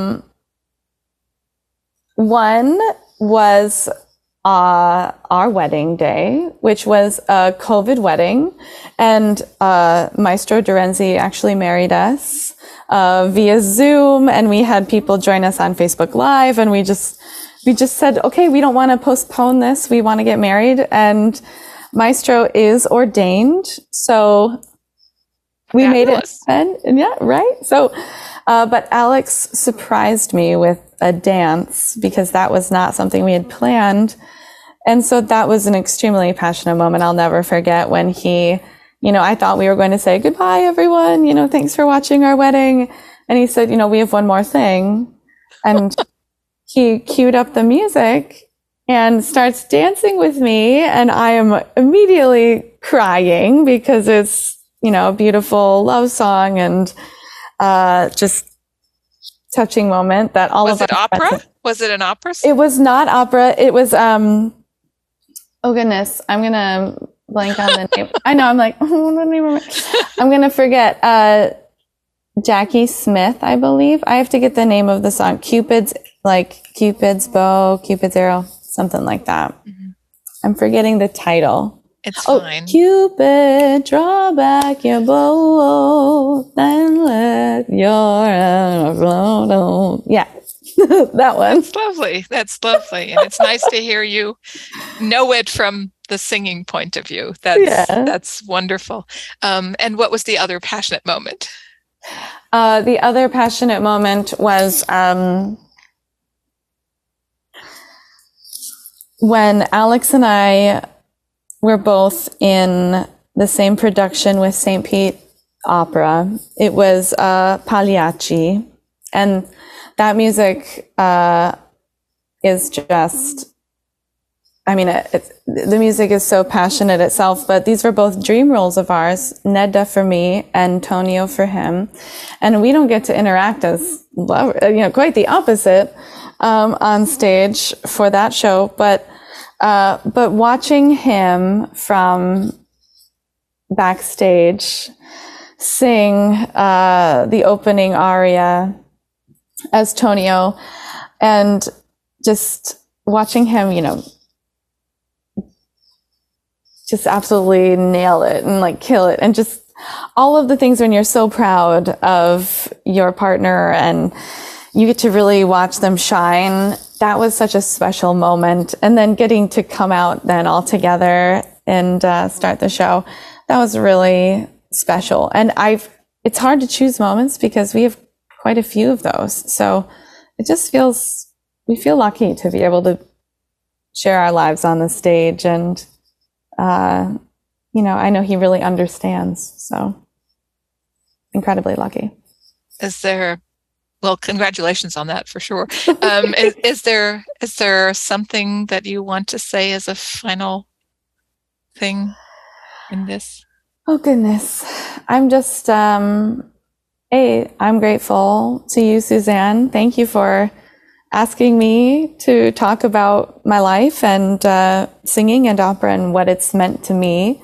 one was our wedding day, which was a COVID wedding, and Maestro Dorenzi actually married us via Zoom, and we had people join us on Facebook Live, and we just said, okay, we don't want to postpone this. We want to get married, and Maestro is ordained, so we made it happen. And yeah, right. So, but Alex surprised me with a dance because that was not something we had planned. And so that was an extremely passionate moment. I'll never forget when he, you know, I thought we were going to say goodbye, everyone, you know, thanks for watching our wedding. And he said, you know, we have one more thing. And he queued up the music and starts dancing with me, and I am immediately crying because it's, you know, a beautiful love song and just touching moment that all was of it opera? Was it an opera? It was not opera. It was oh goodness, I'm gonna blank on the name. I know, I'm like, oh, what the name of it? I'm gonna forget. Jackie Smith, I believe. I have to get the name of the song. Cupid's bow, Cupid's arrow. Something like that. Mm-hmm. I'm forgetting the title. It's fine. Cupid, draw back your bow, then let your arrow float. Yeah, that one. That's lovely. And it's nice to hear you know it from the singing point of view. That's wonderful. And what was the other passionate moment? The other passionate moment was when Alex and I were both in the same production with St. Pete Opera. It was Pagliacci, and that music is just the music is so passionate itself, but these were both dream roles of ours, Nedda for me and Tonio for him. And we don't get to interact as quite the opposite, on stage for that show. But watching him from backstage sing, the opening aria as Tonio, and just watching him, just absolutely nail it and like kill it, and just all of the things when you're so proud of your partner and you get to really watch them shine. That was such a special moment. And then getting to come out then all together and start the show, that was really special. And it's hard to choose moments because we have quite a few of those. So it just we feel lucky to be able to share our lives on the stage. And I know he really understands, so incredibly lucky. Well, congratulations on that for sure. Is there something that you want to say as a final thing in this? Oh goodness. I'm just, I'm grateful to you, Suzanne. Thank you for asking me to talk about my life and singing and opera and what it's meant to me.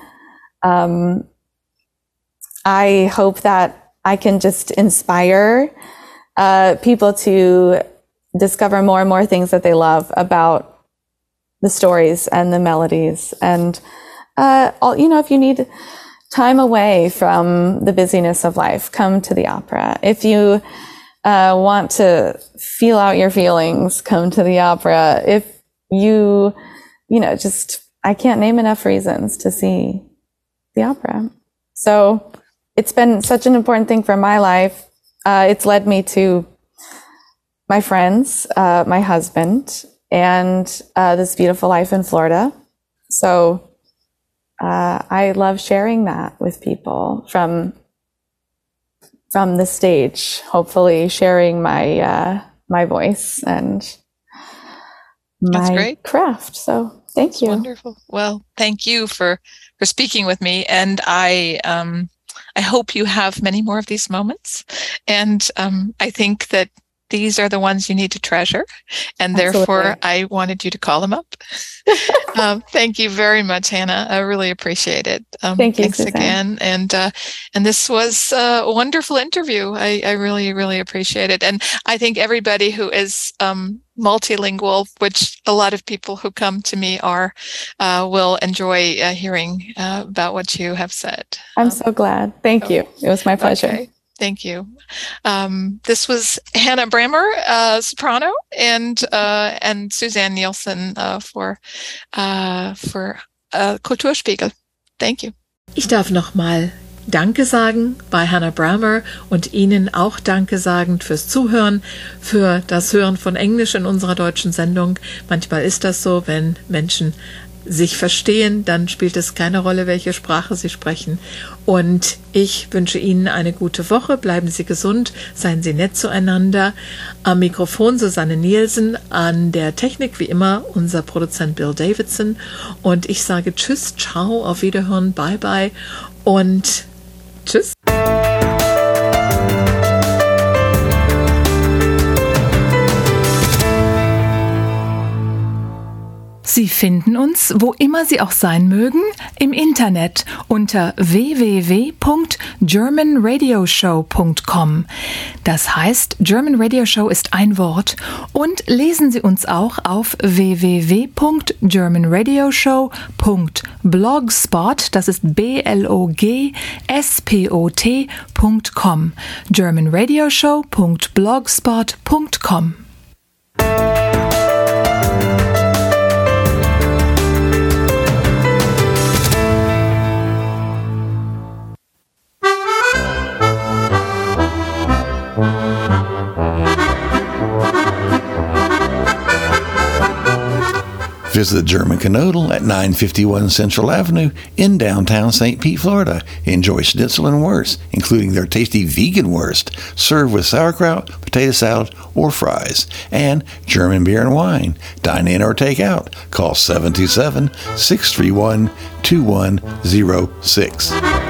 I hope that I can just inspire people to discover more and more things that they love about the stories and the melodies. And, if you need time away from the busyness of life, come to the opera. If you want to feel out your feelings, come to the opera. If you, I can't name enough reasons to see the opera. So it's been such an important thing for my life. It's led me to my friends, my husband, and this beautiful life in Florida. So I love sharing that with people from the stage, hopefully sharing my voice and my craft. So thank you. Wonderful. Well, thank you for speaking with me. And I hope you have many more of these moments. And I think that these are the ones you need to treasure. And therefore, I wanted you to call them up. Thank you very much, Hannah. I really appreciate it. Thank you, thanks Suzanne. again. And this was a wonderful interview. I really, really appreciate it. And I think everybody who is multilingual, which a lot of people who come to me are, will enjoy hearing about what you have said. I'm so glad. Thank you. It was my pleasure. Okay. Thank you. This was Hannah Brammer, soprano, and Suzanne Nielsen for Kulturspiegel. Thank you. Ich darf nochmal Danke sagen bei Hannah Brammer und Ihnen auch Danke sagen fürs Zuhören, für das Hören von Englisch in unserer deutschen Sendung. Manchmal ist das so, wenn Menschen sich verstehen, dann spielt es keine Rolle, welche Sprache sie sprechen. Und ich wünsche Ihnen eine gute Woche. Bleiben Sie gesund, seien Sie nett zueinander. Am Mikrofon Susanne Nielsen, an der Technik wie immer unser Produzent Bill Davidson. Und ich sage Tschüss, ciao, auf Wiederhören, bye bye und tschüss. Sie finden uns, wo immer Sie auch sein mögen, im Internet unter www.germanradioshow.com. Das heißt, German Radio Show ist ein Wort, und lesen Sie uns auch auf www.germanradioshow.blogspot, das ist blogspot.com. germanradioshow.blogspot.com. Visit the German Kanoodle at 951 Central Avenue in downtown St. Pete, Florida. Enjoy schnitzel and wurst, including their tasty vegan wurst, served with sauerkraut, potato salad, or fries, and German beer and wine. Dine in or take out. Call 727-631-2106.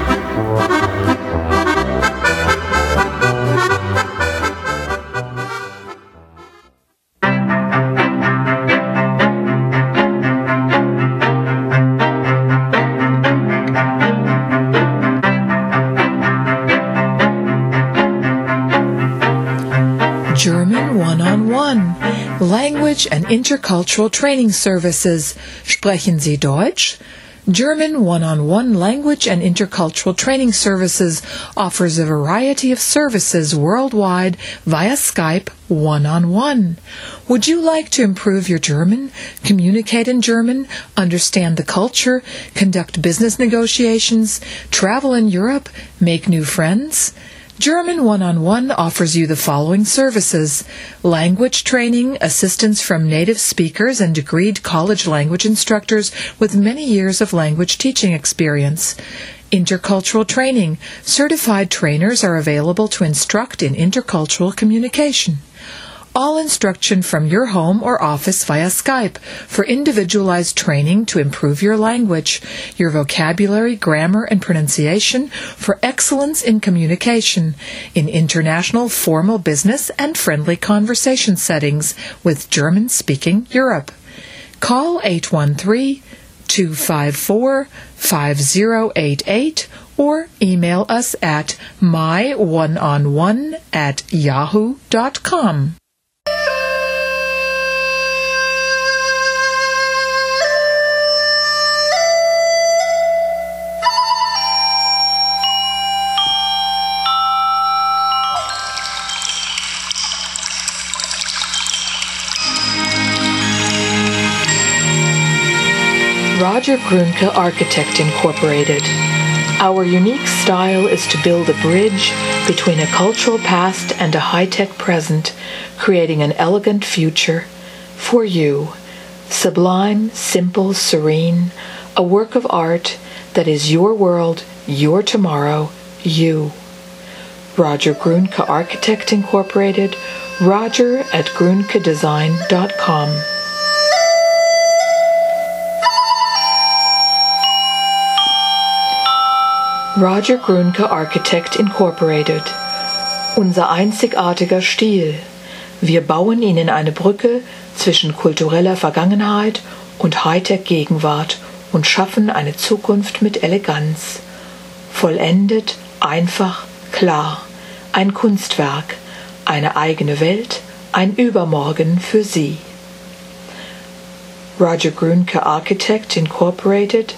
German One-on-One, Language and Intercultural Training Services. Sprechen Sie Deutsch? German One-on-One Language and Intercultural Training Services offers a variety of services worldwide via Skype one-on-one. Would you like to improve your German, communicate in German, understand the culture, conduct business negotiations, travel in Europe, make new friends? German One-on-One offers you the following services: language training, assistance from native speakers and degreed college language instructors with many years of language teaching experience. Intercultural training. Certified trainers are available to instruct in intercultural communication. All instruction from your home or office via Skype for individualized training to improve your language, your vocabulary, grammar, and pronunciation for excellence in communication in international formal business and friendly conversation settings with German-speaking Europe. Call 813-254-5088 or email us at myOneOnOne@yahoo.com. Roger Grunke Architect Incorporated. Our unique style is to build a bridge between a cultural past and a high-tech present, creating an elegant future for you. Sublime, simple, serene, a work of art that is your world, your tomorrow, you. Roger Grunke Architect Incorporated, roger@grunkedesign.com. Roger Grunke Architect Incorporated. Unser einzigartiger Stil. Wir bauen Ihnen eine Brücke zwischen kultureller Vergangenheit und Hightech-Gegenwart und schaffen eine Zukunft mit Eleganz. Vollendet, einfach, klar. Ein Kunstwerk, eine eigene Welt, ein Übermorgen für Sie. Roger Grunke Architect Incorporated,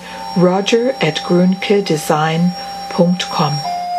roger@grunkedesign.com.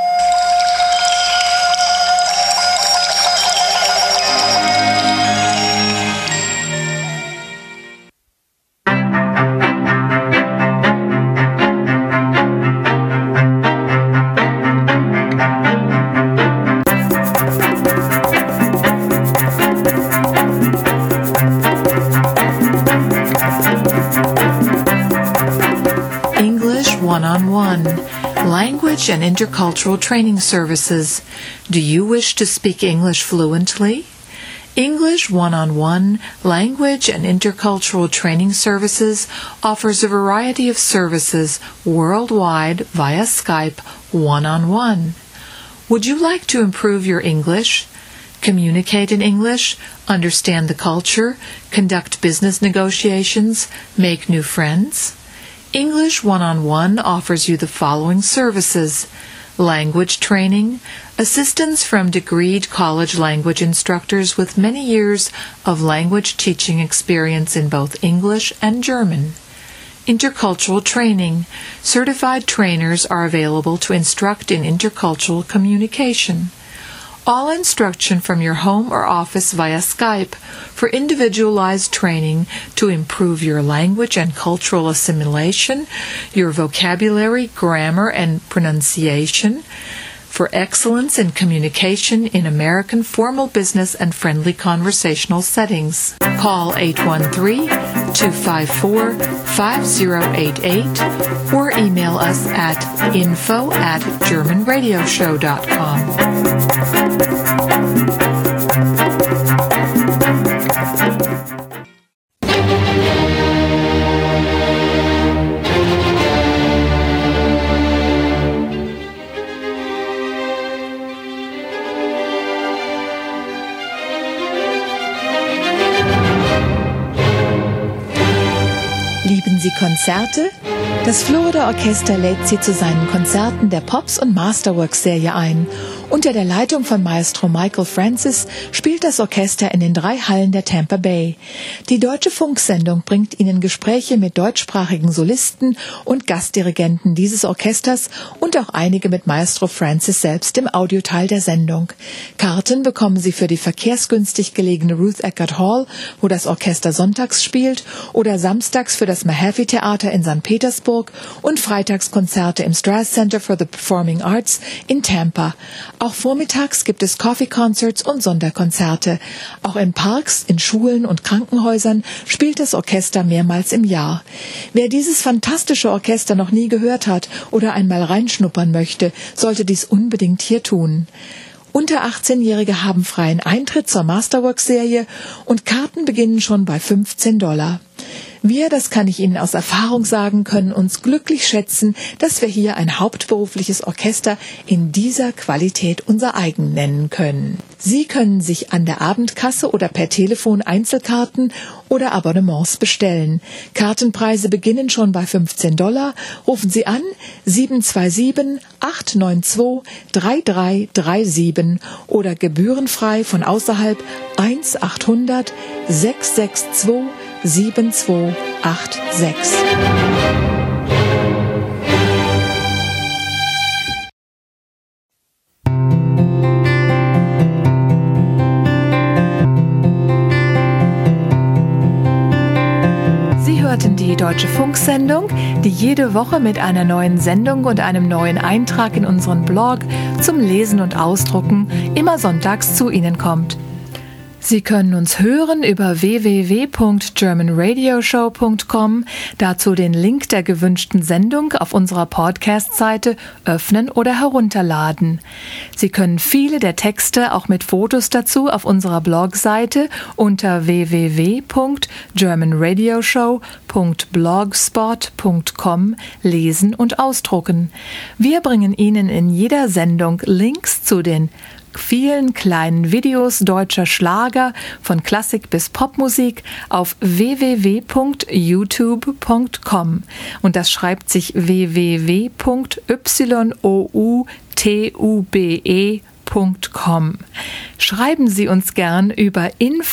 One-on-One, Language and Intercultural Training Services. Do you wish to speak English fluently? English One-on-One, Language and Intercultural Training Services offers a variety of services worldwide via Skype one-on-one. Would you like to improve your English, communicate in English, understand the culture, conduct business negotiations, make new friends? English One-on-One offers you the following services: language training, assistance from degreed college language instructors with many years of language teaching experience in both English and German. Intercultural training, certified trainers are available to instruct in intercultural communication. All instruction from your home or office via Skype for individualized training to improve your language and cultural assimilation, your vocabulary, grammar, and pronunciation, for excellence in communication in American formal business and friendly conversational settings. Call 813-254-5088 or email us at info@germanradioshow.com. Lieben Sie Konzerte? Das Florida Orchester lädt Sie zu seinen Konzerten der Pops- und Masterworks-Serie ein. Unter der Leitung von Maestro Michael Francis spielt das Orchester in den 3 Hallen der Tampa Bay. Die Deutsche Funksendung bringt Ihnen Gespräche mit deutschsprachigen Solisten und Gastdirigenten dieses Orchesters und auch einige mit Maestro Francis selbst im Audioteil der Sendung. Karten bekommen Sie für die verkehrsgünstig gelegene Ruth Eckerd Hall, wo das Orchester sonntags spielt, oder samstags für das Mahaffey Theater in St. Petersburg und Freitagskonzerte im Strass Center for the Performing Arts in Tampa. Auch vormittags gibt es Coffee Concerts und Sonderkonzerte. Auch in Parks, in Schulen und Krankenhäusern spielt das Orchester mehrmals im Jahr. Wer dieses fantastische Orchester noch nie gehört hat oder einmal reinschnuppern möchte, sollte dies unbedingt hier tun. Unter 18-Jährige haben freien Eintritt zur Masterworks-Serie und Karten beginnen schon bei $15. Wir, das kann ich Ihnen aus Erfahrung sagen, können uns glücklich schätzen, dass wir hier ein hauptberufliches Orchester in dieser Qualität unser eigen nennen können. Sie können sich an der Abendkasse oder per Telefon Einzelkarten oder Abonnements bestellen. Kartenpreise beginnen schon bei $15. Rufen Sie an 727-892-3337 oder gebührenfrei von außerhalb 1-800-662-7286. Sie hörten die Deutsche Funksendung, die jede Woche mit einer neuen Sendung und einem neuen Eintrag in unseren Blog zum Lesen und Ausdrucken immer sonntags zu Ihnen kommt. Sie können uns hören über www.germanradioshow.com, dazu den Link der gewünschten Sendung auf unserer Podcast-Seite öffnen oder herunterladen. Sie können viele der Texte auch mit Fotos dazu auf unserer Blogseite unter www.germanradioshow.blogspot.com lesen und ausdrucken. Wir bringen Ihnen in jeder Sendung Links zu den vielen kleinen Videos deutscher Schlager von Klassik bis Popmusik auf www.youtube.com und das schreibt sich www.youtube.com. Schreiben Sie uns gern über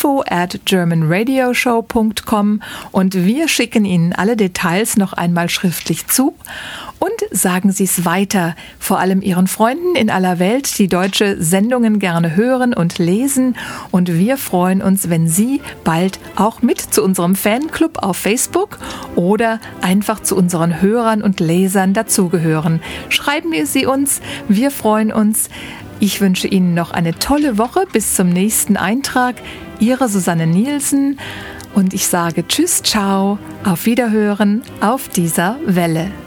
info@germanradioshow.com und wir schicken Ihnen alle Details noch einmal schriftlich zu. Und sagen Sie es weiter, vor allem Ihren Freunden in aller Welt, die deutsche Sendungen gerne hören und lesen. Und wir freuen uns, wenn Sie bald auch mit zu unserem Fanclub auf Facebook oder einfach zu unseren Hörern und Lesern dazugehören. Schreiben Sie uns, wir freuen uns. Ich wünsche Ihnen noch eine tolle Woche. Bis zum nächsten Eintrag. Ihre Susanne Nielsen. Und ich sage Tschüss, ciao, auf Wiederhören auf dieser Welle.